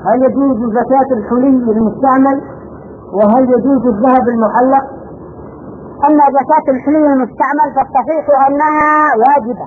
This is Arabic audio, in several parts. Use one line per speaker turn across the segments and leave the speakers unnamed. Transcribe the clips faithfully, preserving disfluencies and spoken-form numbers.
هل يجوز زكاة الحلي المستعمل؟ وهل يجوز الذهب المحلق؟
أما زكاة الحلي المستعمل فالصحيح أنها واجبة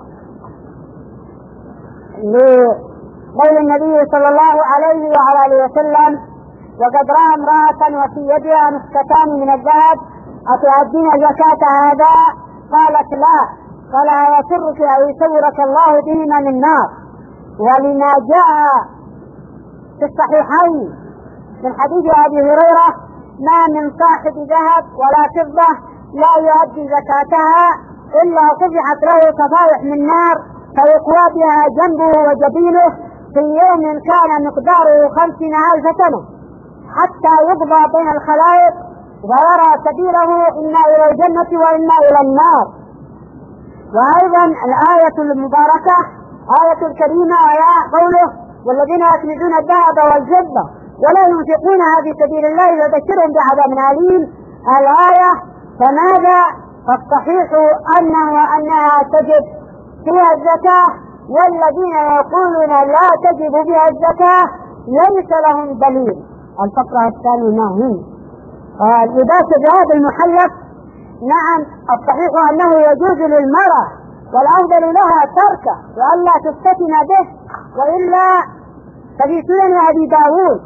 لقول النبي صلى الله عليه وعلى آله وسلم: وقد رأى امرأة وفي يدها مسكتان من الذهب أتؤدين زكاة هذا؟ قالت: لا. قال: يسرك أو يسورك الله بهما من نار. ولما جاء في الصحيحين من حديث أبي هريرة: ما من صاحب ذهب ولا فضة لا يؤدي زكاتها إلا صفحت له صفائح من نار فيقوى بها جنبه وجبينه في يوم كان مقداره خمسين ألف سنة حتى يقضى بين الخلائق ويرى سبيله إما إلى الجنة وإما إلى النار. وأيضا الآية المباركة آية الكريمة وهي قوله: والذين يكنزون الذهب والفضة ولا ينفقونها في سبيل الله فبشرهم بعذاب أليم. الآية فماذا؟ فالصحيح أنه أنها تجب فيها الزكاة، والذين يقولون لا تجب فيها الزكاة ليس لهم دليل. الفقرة الثانية ما هي؟ لباس الذهب المحلق. نعم، الصحيح أنه يجوز للمرأة والأفضل لها تركه وألا تفتتن به، وإلا ففي سنن أبي داود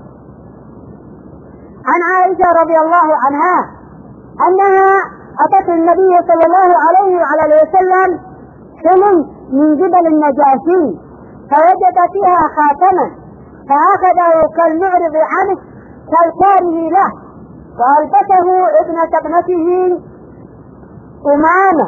عن عائشة رضي الله عنها أنها أتت النبي صلى الله عليه وعلى آله وسلم حلم من جبل النجاشي فوجد فيها خاتما فأخذه كالمعرض عنه كالكاره له وألبسه ابنة ابنته أمامة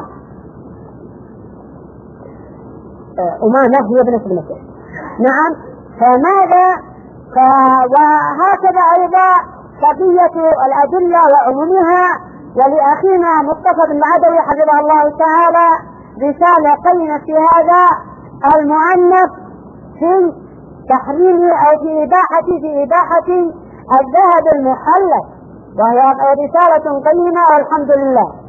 أمامة هي ابنة ابنته. نعم، فماذا؟ وهكذا أيضا بقية الأدلة وعمومها. ولأخينا مصطفى بن العدوي حفظه الله تعالى رسالة قيمة في هذا المؤنث في تحريم أو في إباحة في إباحة الذهب المحلق، وهي رسالة قيمة والحمد لله.